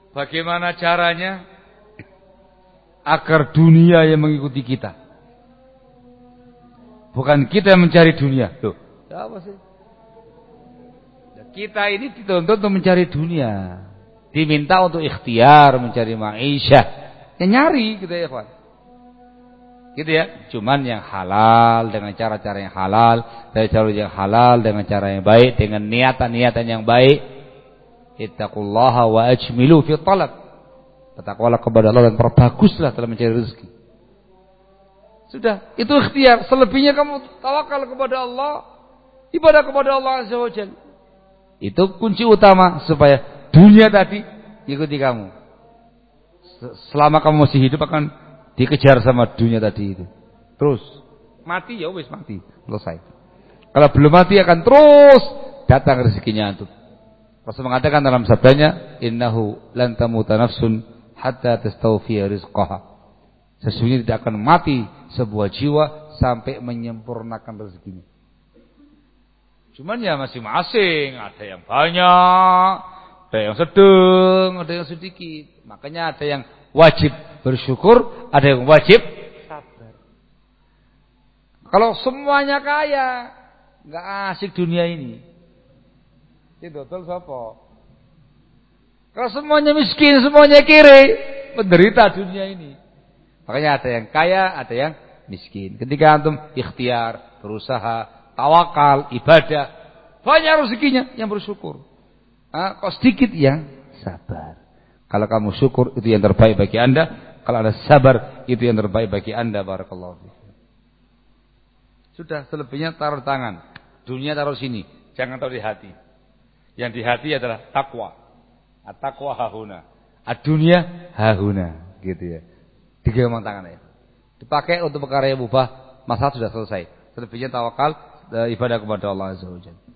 Bagaimana caranya agar dunia yang mengikuti kita? Bukan kita yang mencari dunia. Loh, apa sih? Kita ini dituntut untuk mencari dunia. Diminta untuk ikhtiar mencari ma'isyah. Ya nyari gitu ya, Pak. Gitu ya. Cuman yang halal dengan cara-cara yang halal, dari jalur yang halal dengan cara yang baik, dengan niatan-niatan yang baik. Ittaqullaha wa ajmilu fi talab. Bertakwalah kepada Allah dan perbaguslah dalam mencari rezeki. Sudah, itu ikhtiar. Selebihnya kamu tawakal kepada Allah, ibadah kepada Allah Azza wa Jalla. Itu kunci utama supaya dunia tadi ikuti kamu. Selama kamu masih hidup akan dikejar sama dunia tadi itu. Terus mati ya wis mati, selesai. Kalau belum mati akan terus datang rezekinya antum. Rasul mengatakan dalam sabdanya, "Innahu lan tamuta nafsun hatta tastawfiya rizqaha." Sesungguhnya tidak akan mati sebuah jiwa sampai menyempurnakan rezekinya. Cuman ya masing-masing, ada yang banyak, ada yang sedang, ada yang sedikit. Makanya ada yang wajib bersyukur, ada yang wajib sabar. Kalau semuanya kaya, nggak asik dunia ini. Itu betul siapa? Kalau semuanya miskin, semuanya kiri, menderita dunia ini. Makanya ada yang kaya, ada yang miskin. Ketika antum ikhtiar, berusaha, tawakal, ibadah, banyak rezekinya yang bersyukur. Kok sedikit yang sabar. Kalau kamu syukur itu yang terbaik bagi Anda, kalau Anda sabar itu yang terbaik bagi Anda. Barakallahu fiikum. Sudah, selebihnya taruh tangan. Dunia taruh sini, jangan taruh di hati. Yang di hati adalah takwa. At-taqwa hahuna. Ad-dunya hahuna, gitu ya. Digenggam tangan ya. Dipakai untuk perkara yang mubah, masalah sudah selesai. Selebihnya tawakal, ibadah kepada Allah Azza wa Jalla.